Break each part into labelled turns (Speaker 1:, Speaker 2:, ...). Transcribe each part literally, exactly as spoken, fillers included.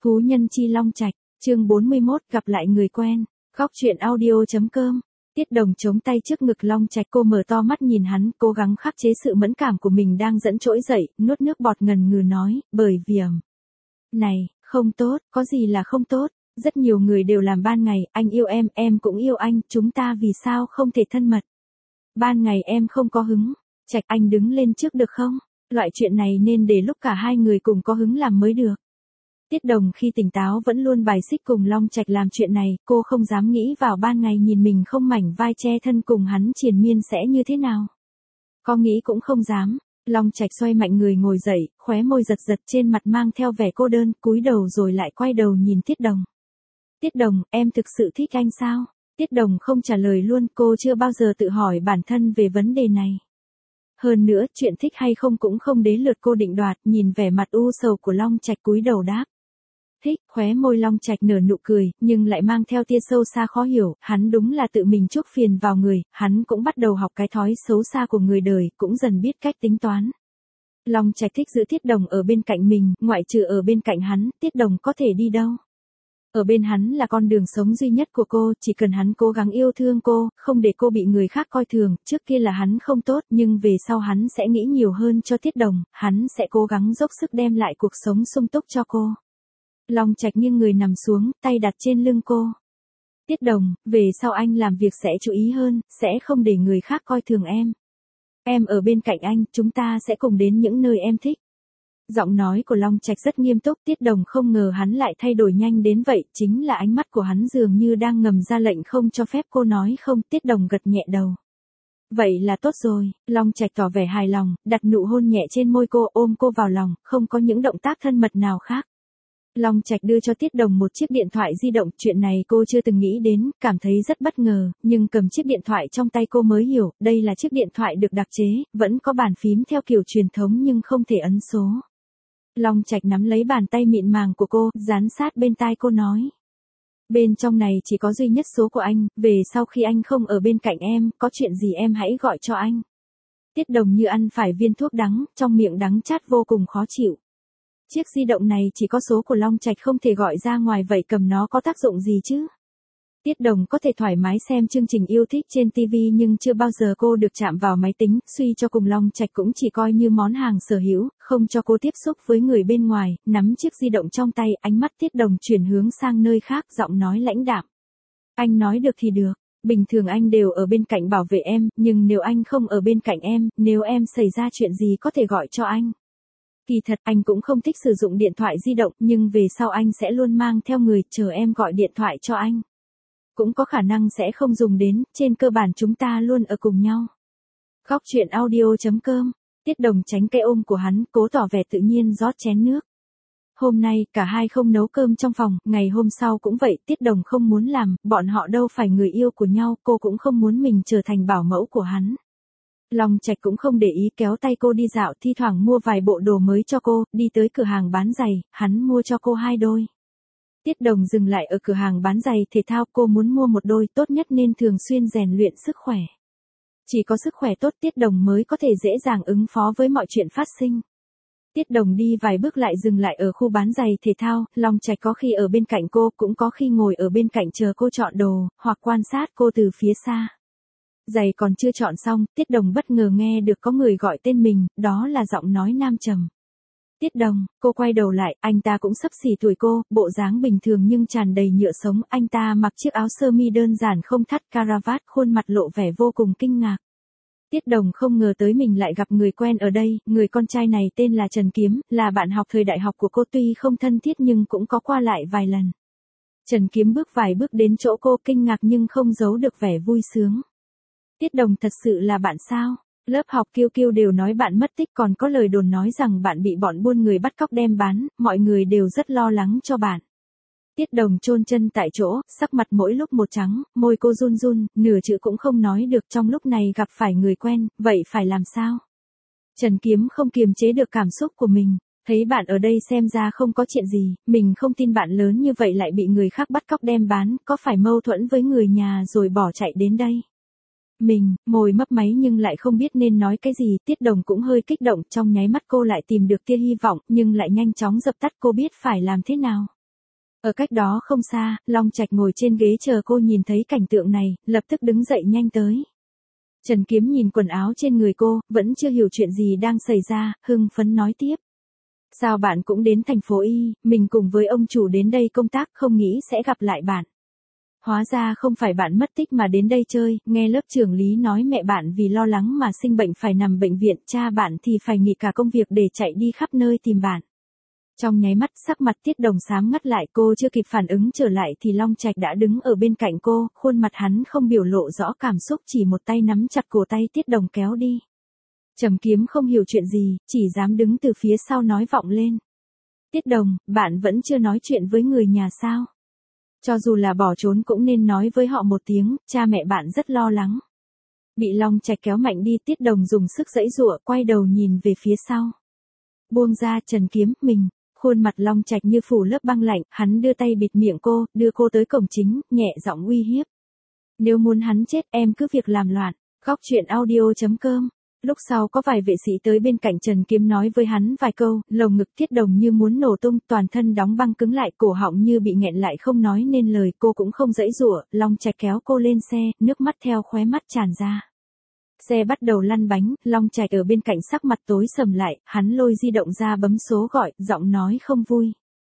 Speaker 1: Phú Nhân Chi Long Trạch, chương bốn mươi mốt, gặp lại người quen. Góc truyện audio.com. Tiết Đồng chống tay trước ngực Long Trạch, cô mở to mắt nhìn hắn, cố gắng khắc chế sự mẫn cảm của mình đang dẫn trỗi dậy, nuốt nước bọt ngần ngừ nói, bởi vì ẩm. Này, không tốt, có gì là không tốt, rất nhiều người đều làm ban ngày, anh yêu em, em cũng yêu anh, chúng ta vì sao không thể thân mật. Ban ngày em không có hứng, Trạch anh đứng lên trước được không? Loại chuyện này nên để lúc cả hai người cùng có hứng làm mới được. Tiết Đồng khi tỉnh táo vẫn luôn bài xích cùng Long Trạch làm chuyện này, cô không dám nghĩ vào ban ngày nhìn mình không mảnh vai che thân cùng hắn triền miên sẽ như thế nào. Có nghĩ cũng không dám. Long Trạch xoay mạnh người ngồi dậy, khóe môi giật giật trên mặt mang theo vẻ cô đơn, cúi đầu rồi lại quay đầu nhìn Tiết Đồng. Tiết Đồng, em thực sự thích anh sao? Tiết Đồng không trả lời luôn, cô chưa bao giờ tự hỏi bản thân về vấn đề này. Hơn nữa, chuyện thích hay không cũng không đến lượt cô định đoạt, nhìn vẻ mặt u sầu của Long Trạch cúi đầu đáp. Thích, khóe môi Long Trạch nở nụ cười, nhưng lại mang theo tia sâu xa khó hiểu, hắn đúng là tự mình chuốc phiền vào người, hắn cũng bắt đầu học cái thói xấu xa của người đời, cũng dần biết cách tính toán. Long Trạch thích giữ Tiết Đồng ở bên cạnh mình, ngoại trừ ở bên cạnh hắn, Tiết Đồng có thể đi đâu. Ở bên hắn là con đường sống duy nhất của cô, chỉ cần hắn cố gắng yêu thương cô, không để cô bị người khác coi thường, trước kia là hắn không tốt, nhưng về sau hắn sẽ nghĩ nhiều hơn cho Tiết Đồng, hắn sẽ cố gắng dốc sức đem lại cuộc sống sung túc cho cô. Long Trạch nghiêng người nằm xuống, tay đặt trên lưng cô. Tiết Đồng, về sau anh làm việc sẽ chú ý hơn, sẽ không để người khác coi thường em. Em ở bên cạnh anh, chúng ta sẽ cùng đến những nơi em thích. Giọng nói của Long Trạch rất nghiêm túc, Tiết Đồng không ngờ hắn lại thay đổi nhanh đến vậy, chính là ánh mắt của hắn dường như đang ngầm ra lệnh không cho phép cô nói không, Tiết Đồng gật nhẹ đầu. Vậy là tốt rồi, Long Trạch tỏ vẻ hài lòng, đặt nụ hôn nhẹ trên môi cô, ôm cô vào lòng, không có những động tác thân mật nào khác. Long Trạch đưa cho Tiết Đồng một chiếc điện thoại di động, chuyện này cô chưa từng nghĩ đến, cảm thấy rất bất ngờ, nhưng cầm chiếc điện thoại trong tay cô mới hiểu, đây là chiếc điện thoại được đặc chế, vẫn có bàn phím theo kiểu truyền thống nhưng không thể ấn số. Long Trạch nắm lấy bàn tay mịn màng của cô, dán sát bên tai cô nói. Bên trong này chỉ có duy nhất số của anh, về sau khi anh không ở bên cạnh em, có chuyện gì em hãy gọi cho anh. Tiết Đồng như ăn phải viên thuốc đắng, trong miệng đắng chát vô cùng khó chịu. Chiếc di động này chỉ có số của Long Trạch không thể gọi ra ngoài, vậy cầm nó có tác dụng gì chứ? Tiết Đồng có thể thoải mái xem chương trình yêu thích trên ti vi nhưng chưa bao giờ cô được chạm vào máy tính, suy cho cùng Long Trạch cũng chỉ coi như món hàng sở hữu, không cho cô tiếp xúc với người bên ngoài, nắm chiếc di động trong tay, ánh mắt Tiết Đồng chuyển hướng sang nơi khác, giọng nói lãnh đạm. Anh nói được thì được, bình thường anh đều ở bên cạnh bảo vệ em, nhưng nếu anh không ở bên cạnh em, nếu em xảy ra chuyện gì có thể gọi cho anh. Kỳ thật anh cũng không thích sử dụng điện thoại di động, nhưng về sau anh sẽ luôn mang theo người, chờ em gọi điện thoại cho anh. Cũng có khả năng sẽ không dùng đến, trên cơ bản chúng ta luôn ở cùng nhau. Góc truyện audio.com. Tiết Đồng tránh cái ôm của hắn, cố tỏ vẻ tự nhiên rót chén nước. Hôm nay, cả hai không nấu cơm trong phòng, ngày hôm sau cũng vậy, Tiết Đồng không muốn làm, bọn họ đâu phải người yêu của nhau, cô cũng không muốn mình trở thành bảo mẫu của hắn. Long Trạch cũng không để ý, kéo tay cô đi dạo, thi thoảng mua vài bộ đồ mới cho cô, đi tới cửa hàng bán giày, hắn mua cho cô hai đôi. Tiết Đồng dừng lại ở cửa hàng bán giày thể thao, cô muốn mua một đôi, tốt nhất nên thường xuyên rèn luyện sức khỏe. Chỉ có sức khỏe tốt Tiết Đồng mới có thể dễ dàng ứng phó với mọi chuyện phát sinh. Tiết Đồng đi vài bước lại dừng lại ở khu bán giày thể thao, Long Trạch có khi ở bên cạnh cô, cũng có khi ngồi ở bên cạnh chờ cô chọn đồ, hoặc quan sát cô từ phía xa. Giày còn chưa chọn xong, Tiết Đồng bất ngờ nghe được có người gọi tên mình, đó là giọng nói nam trầm. Tiết Đồng, cô quay đầu lại, anh ta cũng xấp xỉ tuổi cô, bộ dáng bình thường nhưng tràn đầy nhựa sống, anh ta mặc chiếc áo sơ mi đơn giản không thắt caravat, khuôn mặt lộ vẻ vô cùng kinh ngạc. Tiết Đồng không ngờ tới mình lại gặp người quen ở đây, người con trai này tên là Trần Kiếm, là bạn học thời đại học của cô, tuy không thân thiết nhưng cũng có qua lại vài lần. Trần Kiếm bước vài bước đến chỗ cô, kinh ngạc nhưng không giấu được vẻ vui sướng. Tiết Đồng, thật sự là bạn sao? Lớp học Kiêu Kiêu đều nói bạn mất tích, còn có lời đồn nói rằng bạn bị bọn buôn người bắt cóc đem bán, mọi người đều rất lo lắng cho bạn. Tiết Đồng chôn chân tại chỗ, sắc mặt mỗi lúc một trắng, môi cô run run, nửa chữ cũng không nói được, trong lúc này gặp phải người quen, vậy phải làm sao? Trần Kiếm không kiềm chế được cảm xúc của mình, thấy bạn ở đây xem ra không có chuyện gì, mình không tin bạn lớn như vậy lại bị người khác bắt cóc đem bán, có phải mâu thuẫn với người nhà rồi bỏ chạy đến đây? Mình, môi mấp máy nhưng lại không biết nên nói cái gì, Tiết Đồng cũng hơi kích động, trong nháy mắt cô lại tìm được tia hy vọng, nhưng lại nhanh chóng dập tắt, cô biết phải làm thế nào. Ở cách đó không xa, Long Trạch ngồi trên ghế chờ cô nhìn thấy cảnh tượng này, lập tức đứng dậy nhanh tới. Trần Kiếm nhìn quần áo trên người cô, vẫn chưa hiểu chuyện gì đang xảy ra, hưng phấn nói tiếp. Sao bạn cũng đến thành phố Y, mình cùng với ông chủ đến đây công tác không nghĩ sẽ gặp lại bạn. Hóa ra không phải bạn mất tích mà đến đây chơi, nghe lớp trưởng Lý nói mẹ bạn vì lo lắng mà sinh bệnh phải nằm bệnh viện, cha bạn thì phải nghỉ cả công việc để chạy đi khắp nơi tìm bạn. Trong nháy mắt sắc mặt Tiết Đồng xám ngắt lại, cô chưa kịp phản ứng trở lại thì Long Trạch đã đứng ở bên cạnh cô, khuôn mặt hắn không biểu lộ rõ cảm xúc, chỉ một tay nắm chặt cổ tay Tiết Đồng kéo đi. Trầm Kiếm không hiểu chuyện gì, chỉ dám đứng từ phía sau nói vọng lên. Tiết Đồng, bạn vẫn chưa nói chuyện với người nhà sao? Cho dù là bỏ trốn cũng nên nói với họ một tiếng, cha mẹ bạn rất lo lắng. Bị Long Trạch kéo mạnh đi, Tiết Đồng dùng sức giãy giụa, quay đầu nhìn về phía sau. Buông ra Trần Kiếm, mình. Khuôn mặt Long Trạch như phủ lớp băng lạnh, hắn đưa tay bịt miệng cô, đưa cô tới cổng chính, nhẹ giọng uy hiếp. Nếu muốn hắn chết em cứ việc làm loạn. Góc truyện audio chấm com. Lúc sau có vài vệ sĩ tới bên cạnh Trần Kiếm nói với hắn vài câu, lồng ngực Tiết Đồng như muốn nổ tung, toàn thân đóng băng cứng lại, cổ họng như bị nghẹn lại không nói nên lời, cô cũng không giãy giụa, Long Trạch kéo cô lên xe, nước mắt theo khóe mắt tràn ra. Xe bắt đầu lăn bánh, Long Trạch ở bên cạnh sắc mặt tối sầm lại, hắn lôi di động ra bấm số gọi, giọng nói không vui.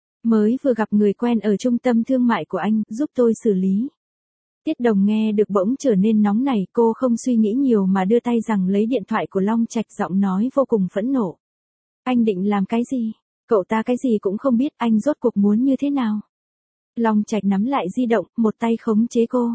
Speaker 1: Mới vừa gặp người quen ở trung tâm thương mại của anh, giúp tôi xử lý. Tiết Đồng nghe được bỗng trở nên nóng nảy, cô không suy nghĩ nhiều mà đưa tay rằng lấy điện thoại của Long Trạch, giọng nói vô cùng phẫn nộ. Anh định làm cái gì? Cậu ta cái gì cũng không biết, anh rốt cuộc muốn như thế nào? Long Trạch nắm lại di động, một tay khống chế cô.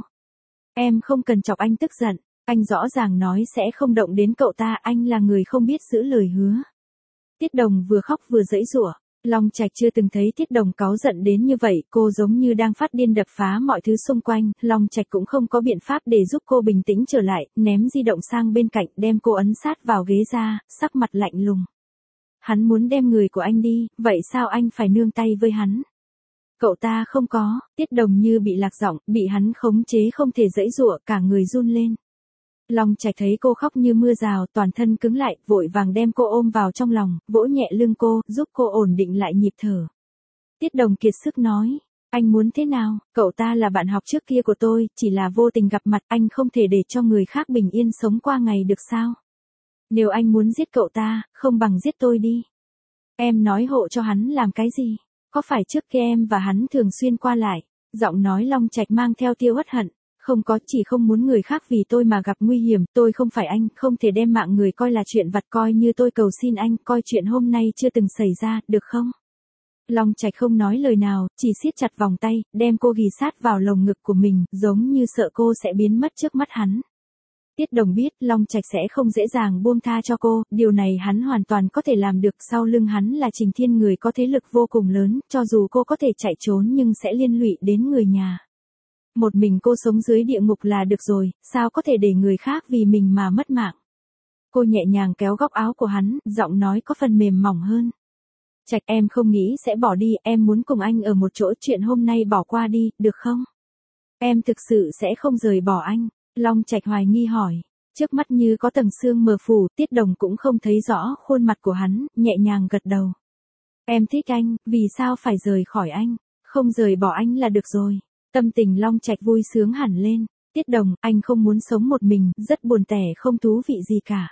Speaker 1: Em không cần chọc anh tức giận, anh rõ ràng nói sẽ không động đến cậu ta, anh là người không biết giữ lời hứa. Tiết Đồng vừa khóc vừa giãy giụa. Long Trạch chưa từng thấy Tiết Đồng cáu giận đến như vậy, cô giống như đang phát điên đập phá mọi thứ xung quanh, Long Trạch cũng không có biện pháp để giúp cô bình tĩnh trở lại, ném di động sang bên cạnh, đem cô ấn sát vào ghế ra, sắc mặt lạnh lùng. Hắn muốn đem người của anh đi, vậy sao anh phải nương tay với hắn? Cậu ta không có, Tiết Đồng như bị lạc giọng, bị hắn khống chế không thể giãy giụa, cả người run lên. Long Trạch thấy cô khóc như mưa rào, toàn thân cứng lại, vội vàng đem cô ôm vào trong lòng, vỗ nhẹ lưng cô, giúp cô ổn định lại nhịp thở. Tiết Đồng kiệt sức nói, anh muốn thế nào, cậu ta là bạn học trước kia của tôi, chỉ là vô tình gặp mặt, anh không thể để cho người khác bình yên sống qua ngày được sao? Nếu anh muốn giết cậu ta, không bằng giết tôi đi. Em nói hộ cho hắn làm cái gì? Có phải trước kia em và hắn thường xuyên qua lại? Giọng nói Long Trạch mang theo tia uất hận. Không có, chỉ không muốn người khác vì tôi mà gặp nguy hiểm, tôi không phải anh, không thể đem mạng người coi là chuyện vặt, coi như tôi cầu xin anh, coi chuyện hôm nay chưa từng xảy ra, được không? Long Trạch không nói lời nào, chỉ siết chặt vòng tay, đem cô ghì sát vào lồng ngực của mình, giống như sợ cô sẽ biến mất trước mắt hắn. Tiết Đồng biết Long Trạch sẽ không dễ dàng buông tha cho cô, điều này hắn hoàn toàn có thể làm được, sau lưng hắn là Trình Thiên, người có thế lực vô cùng lớn, cho dù cô có thể chạy trốn nhưng sẽ liên lụy đến người nhà. Một mình cô sống dưới địa ngục là được rồi, sao có thể để người khác vì mình mà mất mạng. Cô nhẹ nhàng kéo góc áo của hắn, giọng nói có phần mềm mỏng hơn. Trạch, em không nghĩ sẽ bỏ đi, em muốn cùng anh ở một chỗ, chuyện hôm nay bỏ qua đi, được không? Em thực sự sẽ không rời bỏ anh. Long Trạch hoài nghi hỏi. Trước mắt như có tầng sương mờ phủ, Tiết Đồng cũng không thấy rõ khuôn mặt của hắn, nhẹ nhàng gật đầu. Em thích anh, vì sao phải rời khỏi anh? Không rời bỏ anh là được rồi. Tâm tình Long Trạch vui sướng hẳn lên. Tiết Đồng, anh không muốn sống một mình, rất buồn tẻ, không thú vị gì cả.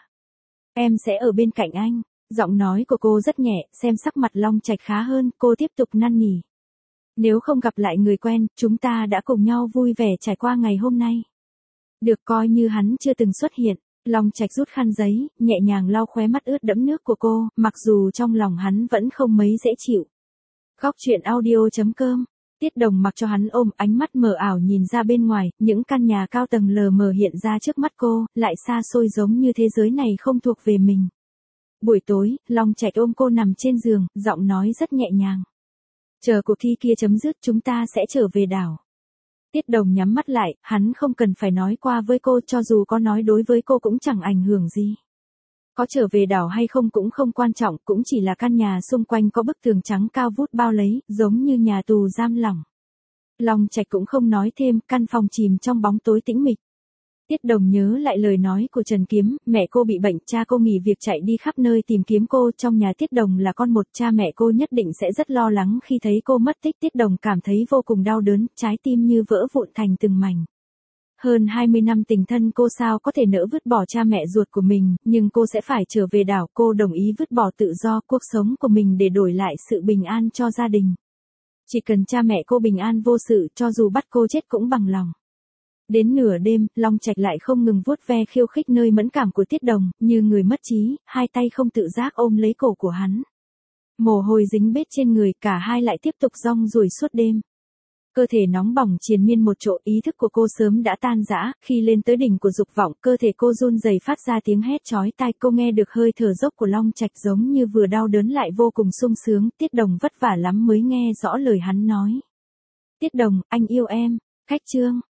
Speaker 1: Em sẽ ở bên cạnh anh. Giọng nói của cô rất nhẹ, xem sắc mặt Long Trạch khá hơn, cô tiếp tục năn nỉ. Nếu không gặp lại người quen, chúng ta đã cùng nhau vui vẻ trải qua ngày hôm nay. Được, coi như hắn chưa từng xuất hiện. Long Trạch rút khăn giấy, nhẹ nhàng lau khóe mắt ướt đẫm nước của cô, mặc dù trong lòng hắn vẫn không mấy dễ chịu. Góc truyện audio chấm com. Tiết Đồng mặc cho hắn ôm, ánh mắt mờ ảo nhìn ra bên ngoài, những căn nhà cao tầng lờ mờ hiện ra trước mắt cô, lại xa xôi giống như thế giới này không thuộc về mình. Buổi tối, Long Trạch ôm cô nằm trên giường, giọng nói rất nhẹ nhàng. Chờ cuộc thi kia chấm dứt chúng ta sẽ trở về đảo. Tiết Đồng nhắm mắt lại, hắn không cần phải nói qua với cô, cho dù có nói đối với cô cũng chẳng ảnh hưởng gì. Có trở về đảo hay không cũng không quan trọng, cũng chỉ là căn nhà xung quanh có bức tường trắng cao vút bao lấy, giống như nhà tù giam lỏng. Long Trạch cũng không nói thêm, căn phòng chìm trong bóng tối tĩnh mịch. Tiết Đồng nhớ lại lời nói của Trần Kiếm, mẹ cô bị bệnh, cha cô nghỉ việc chạy đi khắp nơi tìm kiếm cô, trong nhà Tiết Đồng là con một, cha mẹ cô nhất định sẽ rất lo lắng khi thấy cô mất tích. Tiết Đồng cảm thấy vô cùng đau đớn, trái tim như vỡ vụn thành từng mảnh. Hơn hai mươi năm tình thân cô sao có thể nỡ vứt bỏ cha mẹ ruột của mình, nhưng cô sẽ phải trở về đảo, cô đồng ý vứt bỏ tự do, cuộc sống của mình để đổi lại sự bình an cho gia đình. Chỉ cần cha mẹ cô bình an vô sự, cho dù bắt cô chết cũng bằng lòng. Đến nửa đêm, Long Trạch lại không ngừng vuốt ve khiêu khích nơi mẫn cảm của Tiết Đồng, như người mất trí, hai tay không tự giác ôm lấy cổ của hắn. Mồ hôi dính bết trên người, cả hai lại tiếp tục rong ruổi suốt đêm. Cơ thể nóng bỏng triền miên một chỗ, ý thức của cô sớm đã tan rã, khi lên tới đỉnh của dục vọng, cơ thể cô run rẩy phát ra tiếng hét chói tai, cô nghe được hơi thở dốc của Long Trạch giống như vừa đau đớn lại vô cùng sung sướng, Tiết Đồng vất vả lắm mới nghe rõ lời hắn nói. Tiết Đồng, anh yêu em, khách chương.